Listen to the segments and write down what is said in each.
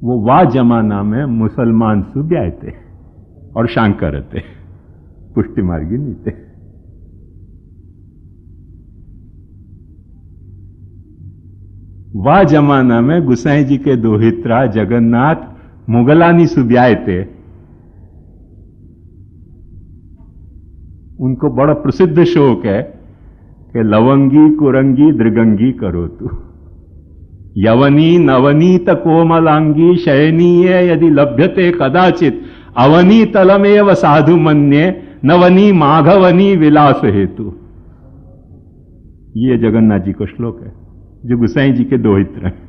वो वा जमाना में मुसलमान सु ब्याय थे और शांकर थे, पुष्टि मार्गी नहीं थे। वा जमाना में गुसाई जी के दोहित्रा जगन्नाथ मुगलानी सु ब्याय थे। उनको बड़ा प्रसिद्ध शौक है कि लवंगी कुरंगी दृगंगी करो तू, यवनी नवनीत कोमलांगी शयनीय यदि लभ्यते कदाचित, अवनी तलमेव साधु मन्ये नवनी माघवनी विलास हेतु। ये जगन्नाथ जी का श्लोक है जो गुसाई जी के दोहित्र हैं।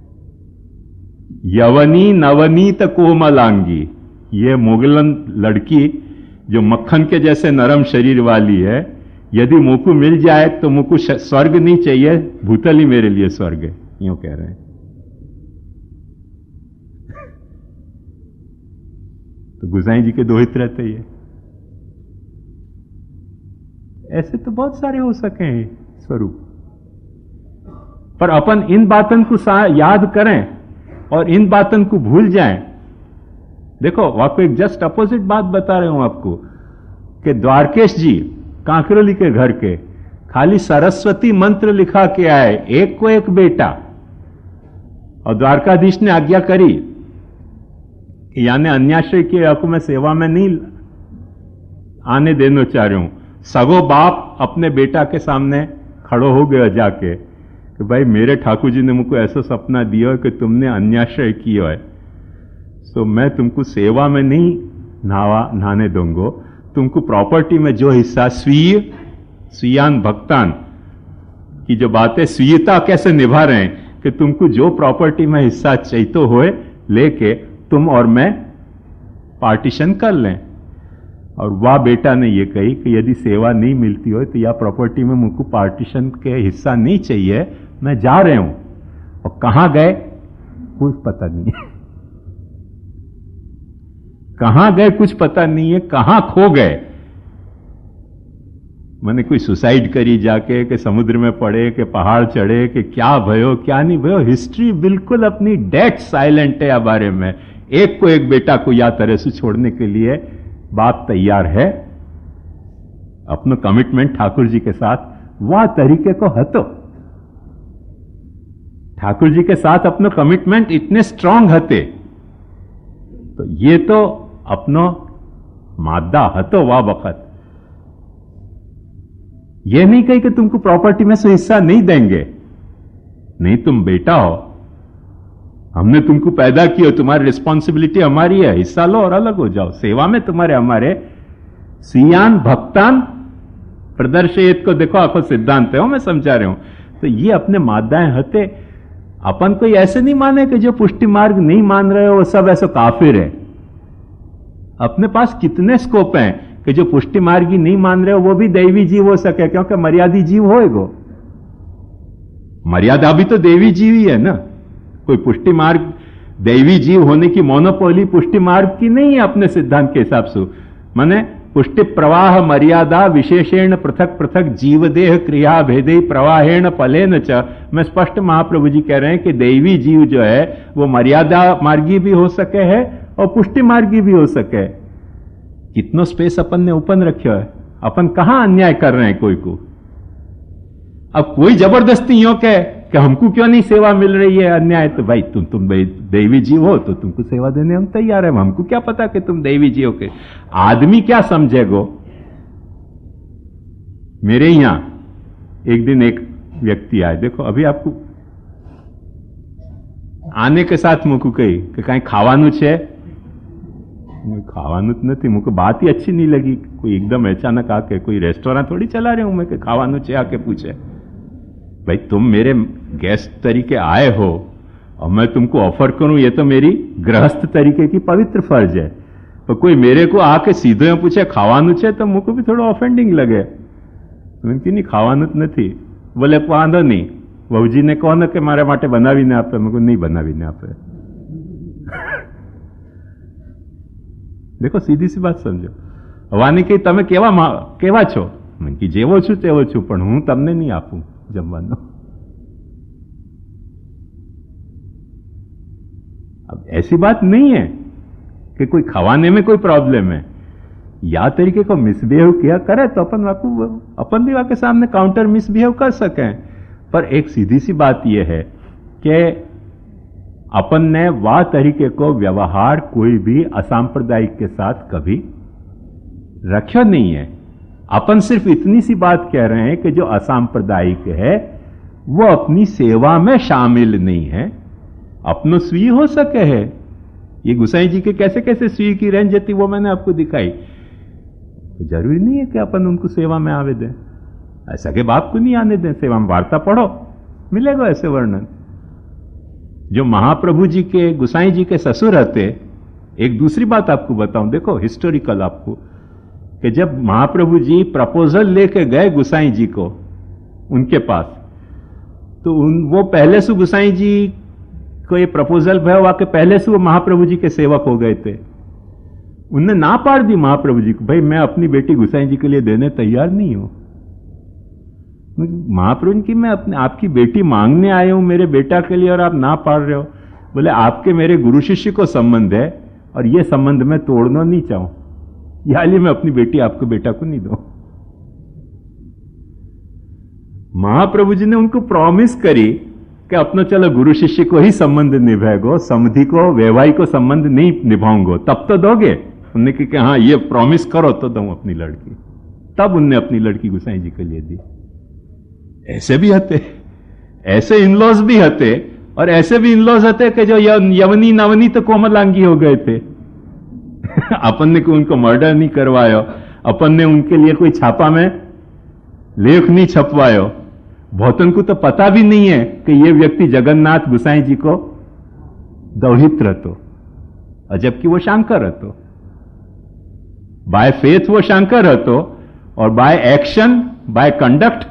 यवनी नवनीत कोमलांगी, ये मुगलन लड़की जो मक्खन के जैसे नरम शरीर वाली है, यदि मुझको मिल जाए तो मुझको स्वर्ग नहीं चाहिए, भूतल ही मेरे लिए स्वर्ग है, यूं कह रहे हैं। तो गुसाई जी के दोहित रहते ही है। ऐसे तो बहुत सारे हो सके हैं स्वरूप, पर अपन इन बातन को याद करें और इन बातन को भूल जाएं। देखो, आपको एक जस्ट अपोजिट बात बता रहा हूं आपको कि द्वारकेश जी कांकरोली के घर के खाली सरस्वती मंत्र लिखा के आए, एक को एक बेटा, और द्वारकाधीश ने आज्ञा करी कि यानी अन्याश्रय की आपको मैं सेवा में नहीं आने देना चाह रहा हूं। सगो बाप अपने बेटा के सामने खड़ो हो गया जाके कि भाई मेरे ठाकुर जी ने मुझको ऐसा सपना दिया कि तुमने अन्याश्रय किया है, तो मैं तुमको सेवा में नहीं नहाने दूंगा, तुमको प्रॉपर्टी में जो हिस्सा स्वीयान भक्तान की जो बातें स्वीयता कैसे निभा रहे हैं कि तुमको जो प्रॉपर्टी में हिस्सा चाहिए होए लेके तुम और मैं पार्टीशन कर लें। और वह बेटा ने यह कही कि यदि सेवा नहीं मिलती हो तो यह प्रॉपर्टी में मुझको पार्टीशन के हिस्सा नहीं चाहिए, मैं जा रहे हूं। और कहां गए कुछ पता नहीं है, कहां गए कुछ पता नहीं है, कहां खो गए। मैंने कोई सुसाइड करी जाके कि समुद्र में पड़े कि पहाड़ चढ़े कि क्या भयो क्या नहीं भयो, हिस्ट्री बिल्कुल अपनी डेड साइलेंट है बारे में। एक को एक बेटा को या तरह से छोड़ने के लिए बात तैयार है। अपना कमिटमेंट ठाकुर जी के साथ वह तरीके को हतो, ठाकुर जी के साथ अपना कमिटमेंट इतने स्ट्रांग हते, तो ये तो अपनो मादा हतो वाह वक्त। ये नहीं कही कि तुमको प्रॉपर्टी में से हिस्सा नहीं देंगे, नहीं तुम बेटा हो, हमने तुमको पैदा किया, तुम्हारी रिस्पॉन्सिबिलिटी हमारी है, हिस्सा लो और अलग हो जाओ, सेवा में तुम्हारे हमारे सियान भक्तान प्रदर्शित को देखो, आपको सिद्धांत है मैं समझा रहा हूं। तो ये अपने मादाएं हते, अपन कोई ऐसे नहीं माने कि जो पुष्टि मार्ग नहीं मान रहे हो वो सब ऐसे काफिर है। अपने पास कितने स्कोप हैं कि जो पुष्टि मार्गी नहीं मान रहे हो वो भी दैवी जीव हो सके, क्योंकि मर्यादी जीव होएगो, मर्यादा भी तो देवी जीव ही है ना। कोई पुष्टि मार्ग दैवी जीव होने की मोनोपोली पुष्टि मार्ग की नहीं है अपने सिद्धांत के हिसाब से। माने पुष्टि प्रवाह मर्यादा विशेषेण पृथक पृथक जीवदेह क्रिया भेदे प्रवाहेण फलेन च। मैं स्पष्ट महाप्रभु जी कह रहे हैं कि दैवी जीव जो है वो मर्यादा मार्गी भी हो सके है और पुष्टि मार्गी भी हो सके। कितनो स्पेस अपन ने ओपन रखा है, अपन कहां अन्याय कर रहे हैं कोई को। अब कोई जबरदस्ती यूं कहे कि हमको क्यों नहीं सेवा मिल रही है, अन्याय, तो भाई तुम दैवी जीव हो तो तुमको सेवा देने हम तैयार है। हमको क्या पता कि तुम दैवी जीव के, आदमी क्या समझेगो। मेरे यहां एक दिन एक व्यक्ति आए, देखो अभी आपको आने के साथ मुझको कही कि कहीं खावानु छे, खावानु नहीं, मुझको बात ही अच्छी नहीं लगी। कोई एकदम अचानक आके, कोई रेस्टोरेंट थोड़ी चला रहे हूं मैं कि खावानु छे आके पूछे। भाई तुम मेरे गेस्ट तरीके आए हो और मैं तुमको ऑफर करूं, ये तो मेरी गृहस्थ तरीके की पवित्र फर्ज है। तो कोई मेरे को आके सीधे पूछे खावानु छे तो मुझको भी थोड़ा ऑफेंडिंग लगे। उनकी नहीं खावानु नहीं, बोले वांधो नहीं, वहुजी ने कहो कि मारे माटे बनावीने आपे, मुझको नहीं बनावीने आपे। देखो सीधी सी बात समझो। વાની કે તમે કેવા છો, મેં કે જેવો છું તેવો છું, પણ હું તમને નહીં આપું જમવાનું। अब ऐसी बात नहीं है कि कोई खवाने में कोई प्रॉब्लम है, या तरीके को मिसबिहेव किया करे तो अपन भी के सामने काउंटर मिसबिहेव कर सकें। पर एक सीधी सी बात यह है कि अपन ने वह तरीके को व्यवहार कोई भी असांप्रदायिक के साथ कभी रखा नहीं है। अपन सिर्फ इतनी सी बात कह रहे हैं कि जो असांप्रदायिक है वो अपनी सेवा में शामिल नहीं है, अपनो स्वी हो सके है। ये गुसाई जी के कैसे कैसे स्वी की रेंज थी वो मैंने आपको दिखाई। तो जरूरी नहीं है कि अपन उनको सेवा में आवे दें, ऐसा के बाप को नहीं आने दें सेवा में। वार्ता पढ़ो, मिलेगा ऐसे वर्णन। जो महाप्रभु जी के गुसाई जी के ससुर रहते, एक दूसरी बात आपको बताऊं, देखो हिस्टोरिकल आपको, कि जब महाप्रभु जी प्रपोजल लेके गए गुसाई जी को उनके पास, तो वो पहले से गुसाई जी को ये प्रपोजल भय हुआ कि पहले से वो महाप्रभु जी के सेवक हो गए थे। उनने ना पाड़ दी महाप्रभु जी को, भाई मैं अपनी बेटी गुसाई जी के लिए देने तैयार नहीं हूं। महाप्रभु जी की मैं अपने आपकी बेटी मांगने आया हूं मेरे बेटा के लिए और आप ना पाड़ रहे हो। बोले आपके मेरे गुरु शिष्य को संबंध है और ये संबंध मैं तोड़ना नहीं चाहूं, इसलिए मैं अपनी बेटी आपके बेटा को नहीं दूं। महाप्रभु जी ने उनको प्रॉमिस करी कि अपना चलो गुरु शिष्य को ही संबंध निभाएगो, समधि को वैवाहिक संबंध नहीं निभाऊंगो, तब तो दोगे। उन्होंने कहा कि हाँ ये प्रॉमिस करो तो दूं अपनी लड़की। तब उनने अपनी लड़की गुसाई जी के लिए दी। ऐसे भी हते, ऐसे इनलॉज भी हते, और ऐसे भी इनलॉज हते कि जो यवनी नवनी तो कोमलांगी हो गए थे। अपन ने उनको मर्डर नहीं करवायो, अपन ने उनके लिए कोई छापा में लेख नहीं छपवायो। बहुतन को तो पता भी नहीं है कि ये व्यक्ति जगन्नाथ गुसाई जी को दौहित रहतो, और जबकि वो शांकर रहतो। बाय फेथ वो शांकर रहतो, और बाय एक्शन बाय कंडक्ट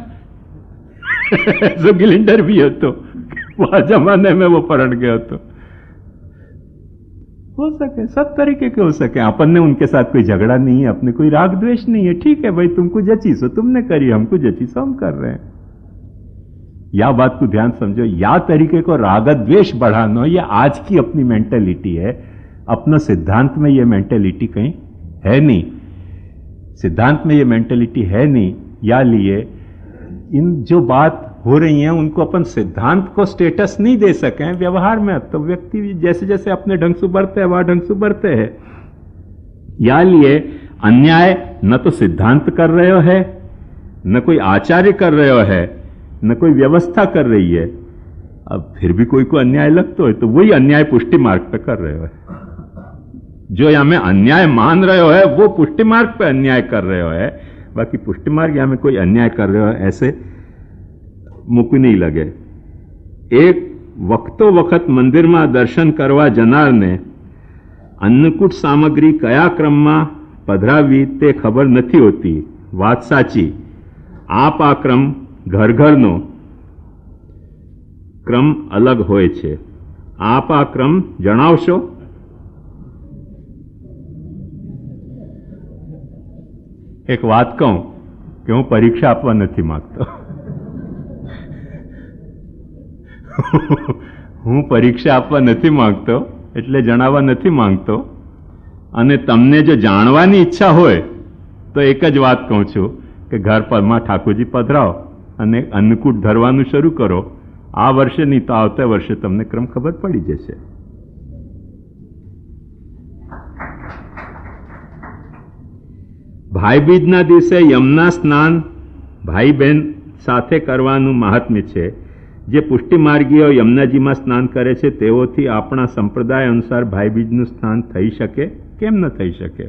जो गिलिंडर भी हो, वह जमाने में वो पलट गया तो हो सके, सब तरीके के हो सके। अपन ने उनके साथ कोई झगड़ा नहीं है, अपने कोई राग द्वेष नहीं है। ठीक है भाई, तुमको जची सो तुमने करी, हमको जची सो हम कर रहे हैं। या बात को ध्यान समझो, या तरीके को राग द्वेष बढ़ाना ये आज की अपनी मेंटेलिटी है। अपना सिद्धांत में ये मेंटेलिटी कहीं है नहीं, सिद्धांत में ये मेंटेलिटी है नहीं। या लिए इन जो बात हो रही हैं उनको अपन सिद्धांत को स्टेटस नहीं दे सके व्यवहार में, तो व्यक्ति जैसे जैसे अपने ढंग से बढ़ते हैं वह ढंग से बढ़ते हैं। या लिए अन्याय न तो सिद्धांत कर रहे हो है, न कोई आचार्य कर रहे हो है, न कोई व्यवस्था कर रही है। अब फिर भी कोई को अन्याय लगता है तो वही अन्याय पुष्टि मार्ग पे कर रहे हो है। जो यहां में अन्याय मान रहे हो है वो पुष्टि मार्ग पे अन्याय कर रहे हो है, बाकी पुष्टि मार्ग यहां में कोई अन्याय कर रहे हो ऐसे मुक नहीं लगे। एक वक्तो वक्त मंदिर में दर्शन करवा जनार ने अन्नकूट सामग्री कया क्रम में पधरावी ते खबर नहीं होती। बात साची, आप आ क्रम घर घर नो क्रम अलग होय छे। आप आ क्रम जणावशो? एक बात कहूं कि हूँ परीक्षा आपवा नहीं मांगतो। હું પરીક્ષા આપવા નથી માંગતો એટલે જણાવવા નથી માંગતો। અને તમને જો જાણવાની ઈચ્છા હોય તો એક જ વાત કહું છું કે ઘર પરમાં ઠાકોરજી પધરાવો અને અન્નકૂટ ધરવાનું શરૂ કરો। આ વર્ષે નહીં તો આવતા વર્ષે તમને ક્રમ ખબર પડી જશે। ભાઈ બીજના દિવસે યમુના સ્નાન ભાઈ બહેન સાથે કરવાનું મહાત્મ્ય છે। જે પુષ્ટિ માર્ગીઓ યમુનાજીમાં સ્નાન કરે છે તેઓથી આપણા સંપ્રદાય અનુસાર ભાઈ બીજનું સ્નાન થઈ શકે? કેમ ન થઈ શકે?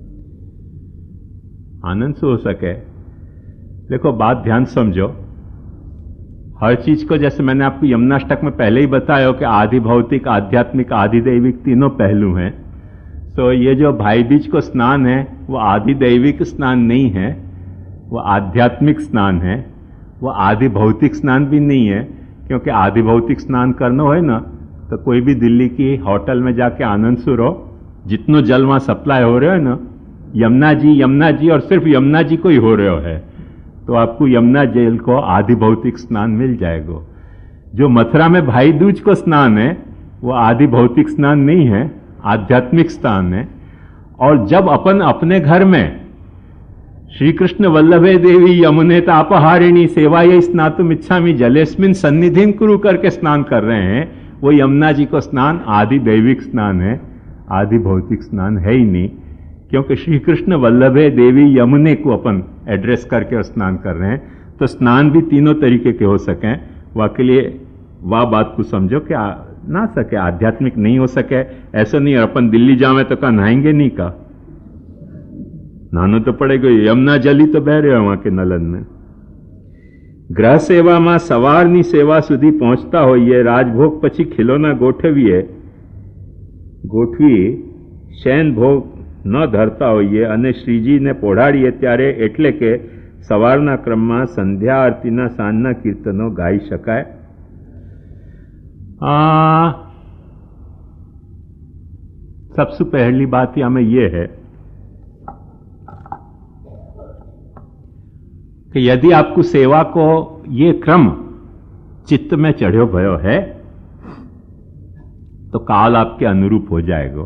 आनंद से हो सके। देखो बात ध्यान समझो, हर चीज को जैसे मैंने आपको यमुनाष्टक में पहले ही बताया कि आदि भौतिक, आध्यात्मिक, आदि दैविक तीनों पहलू हैं। तो ये जो भाई बीज को स्नान है वो आदि दैविक स्नान नहीं है, वो आध्यात्मिक स्नान है। वो आदि भौतिक स्नान भी नहीं है, क्योंकि आदि भौतिक स्नान करना हो ना तो कोई भी दिल्ली की होटल में जाके आनंद से रहो, जितनो जल वहां सप्लाई हो रहे हो ना यमुना जी और सिर्फ यमुना जी को ही हो रहे हो है, तो आपको यमुना जल को आदि भौतिक स्नान मिल जाएगा। जो मथुरा में भाई दूज को स्नान है वो आदि भौतिक स्नान नहीं है, आध्यात्मिक स्नान है। और जब अपन अपने घर में श्री कृष्ण वल्लभे देवी यमुने तापहारिणी सेवायै स्नातुम इच्छामि जलेस्मिन् सन्निधिं कुरु करके स्नान कर रहे हैं, वो यमुना जी को स्नान आदि दैविक स्नान है, आदि भौतिक स्नान है ही नहीं। क्योंकि श्री कृष्ण वल्लभे देवी यमुने को अपन एड्रेस करके और स्नान कर रहे हैं। तो स्नान भी तीनों तरीके के हो सकें, वाके लिए वाह बात को समझो कि ना सके, आध्यात्मिक नहीं हो सके ऐसा नहीं। अपन दिल्ली जावे तो का नहाएंगे नहीं का, नहाना तो पड़ेगा, यमुना जली तो बह रहे हो वहां के नलन में। ग्रह सेवा में सवारनी सेवा सुधी पहुंचता होइए, राजभोग पछी खिलौना गोठवीए, गोठवी शयन भोग न धरता होइए અને શ્રીજીને પોઢાડીએ ત્યારે એટલે કે સવારના ક્રમમાં સંધ્યા આરતીના સાંજના કીર્તનો ગાઈ શકાય। सबसे पहली बात हमें यह है कि यदि आपको सेवा को ये क्रम चित्त में चढ़ो भयो है तो काल आपके अनुरूप हो जाएगा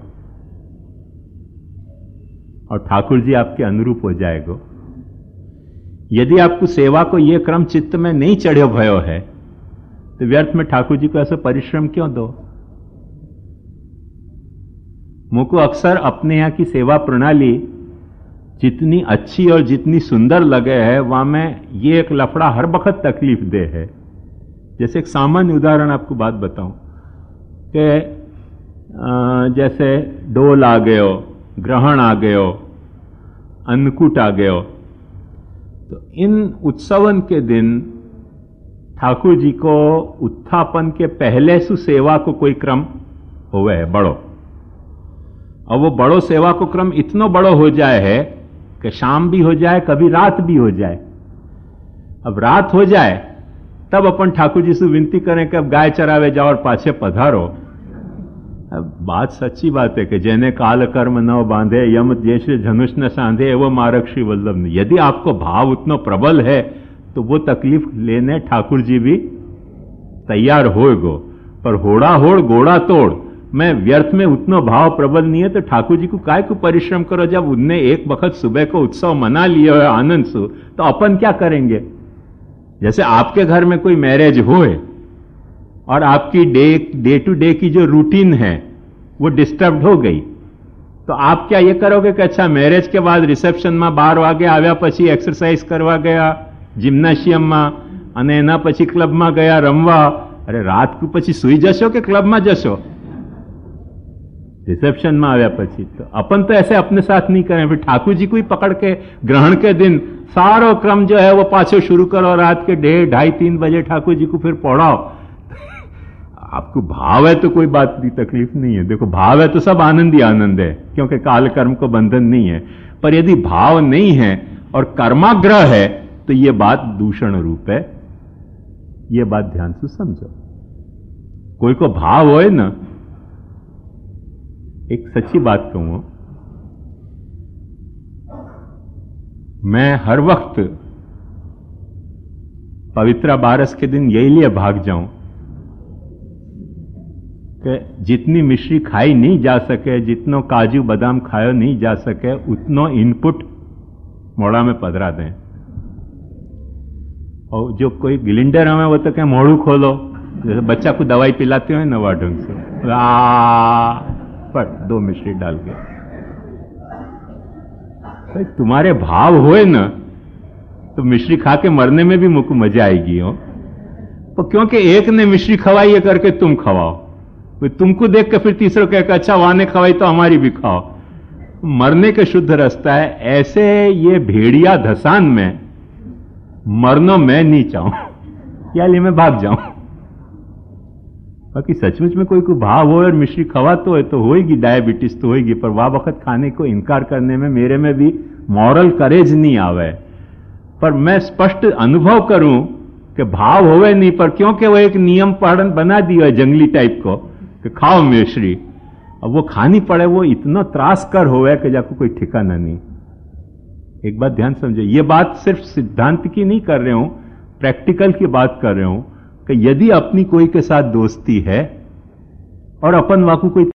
और ठाकुर जी आपके अनुरूप हो जाएगा। यदि आपको सेवा को यह क्रम चित्त में नहीं चढ़ो भयो है तो व्यर्थ में ठाकुर जी को ऐसा परिश्रम क्यों दो। मुझको अक्सर अपने यहां की सेवा प्रणाली जितनी अच्छी और जितनी सुंदर लगे है वहां में ये एक लफड़ा हर वक्त तकलीफ दे है। जैसे एक सामान्य उदाहरण आपको बात बताऊं कि जैसे डोल आ गयो, ग्रहण आ गयो, अन्नकूट आ गयो, तो इन उत्सवन के दिन ठाकुर जी को उत्थापन के पहले सु सेवा को कोई क्रम होवे है बड़ो, और वो बड़ो सेवा को क्रम इतना बड़ो हो जाए है कि शाम भी हो जाए, कभी रात भी हो जाए। अब रात हो जाए तब अपन ठाकुर जी से विनती करें कि अब गाय चरावे जाओ और पाछे पधारो। अब बात सच्ची बात है कि जैने काल कर्म न बांधे, यम जैसे धनुष न सांधे, वो मारक श्री वल्लभ ने। यदि आपको भाव उतना प्रबल है तो वो तकलीफ लेने ठाकुर जी भी तैयार होएगो, पर होड़ा होड़ गोड़ा तोड़ मैं व्यर्थ में उतना भाव प्रबल नहीं है तो ठाकुर जी को काय को परिश्रम करो। जब उनने एक वक्त सुबह को उत्सव मना लिया है आनंद से, तो अपन क्या करेंगे। जैसे आपके घर में कोई मैरिज होए और आपकी डे टू डे की जो रूटीन है वो डिस्टर्ब हो गई, तो आप क्या ये करोगे कि अच्छा मैरिज के बाद रिसेप्शन में 12 वागे आव्या पछी एक्सरसाइज करवा गया जिम्नाशियम में અને એના પછી ક્લબમાં ગયા રમવા। અરે રાત को પછી સુઈ જશો કે ક્લબમાં જશો रिसेप्शन में आया पची। तो अपन तो ऐसे अपने साथ नहीं करें, फिर ठाकुर जी को ही पकड़ के ग्रहण के दिन सारो क्रम जो है वो पाछो शुरू करो, रात के 1:30, 2:30, 3 बजे ठाकुर जी को फिर पढ़ाओ। आपको भाव है तो कोई बात की तकलीफ नहीं है। देखो भाव है तो सब आनंद ही आनंद है, क्योंकि काल कर्म को बंधन नहीं है। पर यदि भाव नहीं है और कर्माग्रह है तो यह बात दूषण रूप है। यह बात ध्यान से समझो। कोई को भाव होए ना, एक सच्ची बात कहूं, मैं हर वक्त पवित्रा बारस के दिन यही लिए भाग जाऊं कि जितनी मिश्री खाई नहीं जा सके, जितनो काजू बादाम खायो नहीं जा सके, उतनो इनपुट मोड़ा में पधरा दें। और जो कोई गिलिंडर हमें वो तो क्या मोड़ू खोलो, जैसे बच्चा को दवाई पिलाते हो नवा ढंग से, पर 2 मिश्री डाल के। भाई तुम्हारे भाव होए ना तो मिश्री खा के मरने में भी मुझको मजा आएगी हो। तो क्योंकि एक ने मिश्री खवाई है करके तुम खवाओ, तुमको देख के फिर तीसरा कहकर अच्छा वाने खवाई तो हमारी भी खाओ। मरने का शुद्ध रास्ता है। ऐसे ये भेड़िया धसान में मरनो मैं नहीं चाहूं, या लिए मैं भाग जाऊं। बाकी सचमुच में कोई भाव हो और मिश्री खवा तो होएगी, डायबिटीज तो होएगी, पर वह वक्त खाने को इनकार करने में मेरे में भी मॉरल करेज नहीं आवे। पर मैं स्पष्ट अनुभव करूं कि भाव होवे नहीं, पर क्योंकि वो एक नियम पालन बना दिया है जंगली टाइप को कि खाओ मिश्री, अब वो खानी पड़े, वो इतना त्रास कर होवे कि जाको कोई ठिकाना नहीं। एक बात ध्यान समझो, ये बात सिर्फ सिद्धांत की नहीं कर रहे हूं, प्रैक्टिकल की बात कर रहे हूं कि यदि अपनी कोई के साथ दोस्ती है और अपन वाकू कोई